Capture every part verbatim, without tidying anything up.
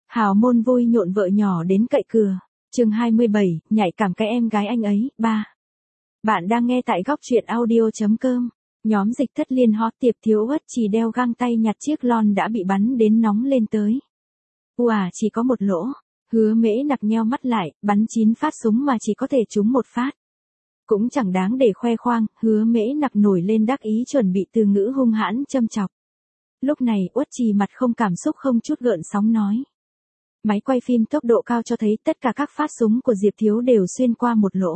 Hào môn vui nhộn vợ nhỏ đến cậy cửa. Chương hai mươi bảy, nhạy cảm cái em gái anh ấy, ba. Bạn đang nghe tại góc truyện audio chấm com. Nhóm Dịch Thất Liên hot tiệp thiếu uất chỉ đeo găng tay nhặt chiếc lon đã bị bắn đến nóng lên tới. Ùa chỉ có một lỗ. Hứa Mễ Nặc nheo mắt lại, bắn chín phát súng mà chỉ có thể trúng một phát. Cũng chẳng đáng để khoe khoang, Hứa Mễ Nặc nổi lên đắc ý chuẩn bị từ ngữ hung hãn châm chọc. Lúc này uất trì mặt không cảm xúc không chút gợn sóng nói. Máy quay phim tốc độ cao cho thấy tất cả các phát súng của Diệp Thiếu đều xuyên qua một lỗ.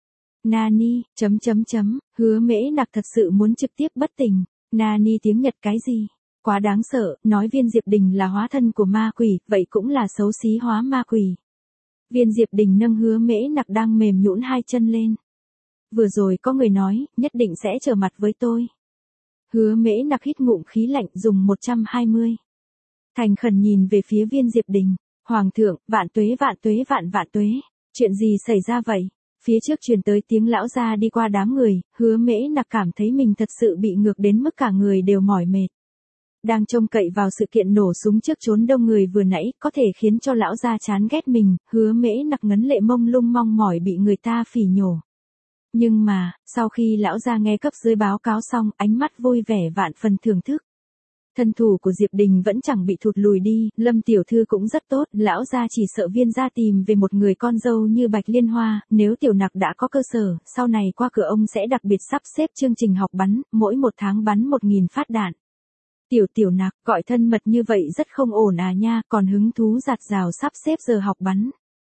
Nani, chấm chấm chấm, Hứa Mễ Nặc thật sự muốn trực tiếp bất tỉnh. Nani tiếng Nhật cái gì? Quá đáng sợ, nói Viên Diệp Đình là hóa thân của ma quỷ, vậy cũng là xấu xí hóa ma quỷ. Viên Diệp Đình nâng Hứa Mễ Nặc đang mềm nhũn hai chân lên. Vừa rồi có người nói, nhất định sẽ trở mặt với tôi. Hứa Mễ Nặc hít ngụm khí lạnh dùng một trăm hai mươi. Thành khẩn nhìn về phía Viên Diệp Đình. Hoàng thượng, vạn tuế vạn tuế vạn vạn tuế. Chuyện gì xảy ra vậy? Phía trước truyền tới tiếng lão gia đi qua đám người, Hứa Mễ Nặc cảm thấy mình thật sự bị ngược đến mức cả người đều mỏi mệt. Đang trông cậy vào sự kiện nổ súng trước trốn đông người vừa nãy, có thể khiến cho lão gia chán ghét mình, Hứa Mễ Nặc ngấn lệ mông lung mong mỏi bị người ta phỉ nhổ. Nhưng mà, sau khi lão gia nghe cấp dưới báo cáo xong, ánh mắt vui vẻ vạn phần thưởng thức. Thân thủ của Diệp Đình vẫn chẳng bị thụt lùi đi, Lâm tiểu thư cũng rất tốt, lão gia chỉ sợ Viên gia tìm về một người con dâu như Bạch Liên Hoa, nếu Tiểu Nặc đã có cơ sở, sau này qua cửa ông sẽ đặc biệt sắp xếp chương trình học bắn, mỗi một tháng bắn một nghìn phát đạn. Tiểu Tiểu Nặc, gọi thân mật như vậy rất không ổn à nha, còn hứng thú giạt rào sắp xếp giờ học bắn.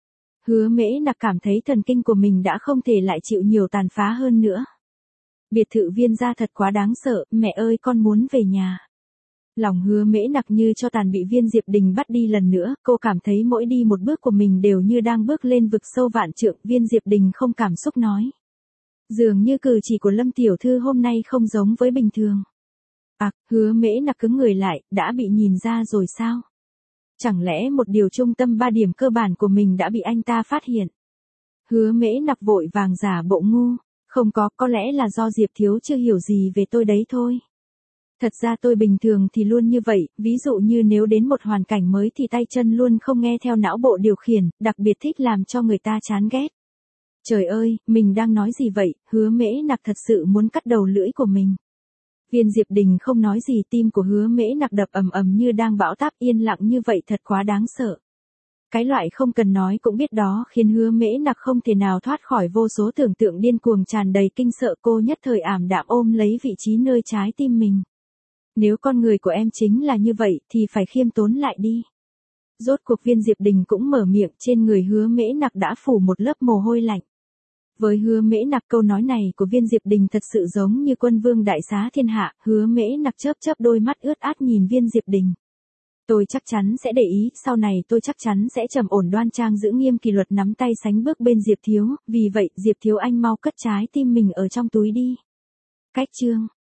Hứa Mễ Nặc cảm thấy thần kinh của mình đã không thể lại chịu nhiều tàn phá hơn nữa. Biệt thự Viên gia thật quá đáng sợ, mẹ ơi con muốn về nhà. Lòng Hứa Mễ Nặc như cho tàn bị Viên Diệp Đình bắt đi lần nữa, cô cảm thấy mỗi đi một bước của mình đều như đang bước lên vực sâu vạn trượng. Viên Diệp Đình không cảm xúc nói. Dường như cử chỉ của Lâm tiểu thư hôm nay không giống với bình thường. À, Hứa Mễ Nặc cứng người lại, đã bị nhìn ra rồi sao? Chẳng lẽ một điều trung tâm ba điểm cơ bản của mình đã bị anh ta phát hiện? Hứa Mễ Nặc vội vàng giả bộ ngu, không có, có lẽ là do Diệp Thiếu chưa hiểu gì về tôi đấy thôi. Thật ra tôi bình thường thì luôn như vậy, ví dụ như nếu đến một hoàn cảnh mới thì tay chân luôn không nghe theo não bộ điều khiển, đặc biệt thích làm cho người ta chán ghét. Trời ơi, mình đang nói gì vậy, Hứa Mễ Nặc thật sự muốn cắt đầu lưỡi của mình. Viên Diệp Đình không nói gì, tim của Hứa Mễ Nặc đập ầm ầm như đang bão táp, yên lặng như vậy thật quá đáng sợ. Cái loại không cần nói cũng biết đó khiến Hứa Mễ Nặc không thể nào thoát khỏi vô số tưởng tượng điên cuồng tràn đầy kinh sợ, cô nhất thời ảm đạm ôm lấy vị trí nơi trái tim mình. Nếu con người của em chính là như vậy thì phải khiêm tốn lại đi. Rốt cuộc Viên Diệp Đình cũng mở miệng, trên người Hứa Mễ Nặc đã phủ một lớp mồ hôi lạnh. Với Hứa Mễ Nặc câu nói này của Viên Diệp Đình thật sự giống như quân vương đại xá thiên hạ, Hứa Mễ Nặc chớp chớp đôi mắt ướt át nhìn Viên Diệp Đình. Tôi chắc chắn sẽ để ý, sau này tôi chắc chắn sẽ trầm ổn đoan trang giữ nghiêm kỷ luật nắm tay sánh bước bên Diệp Thiếu, vì vậy Diệp Thiếu anh mau cất trái tim mình ở trong túi đi. Cách chương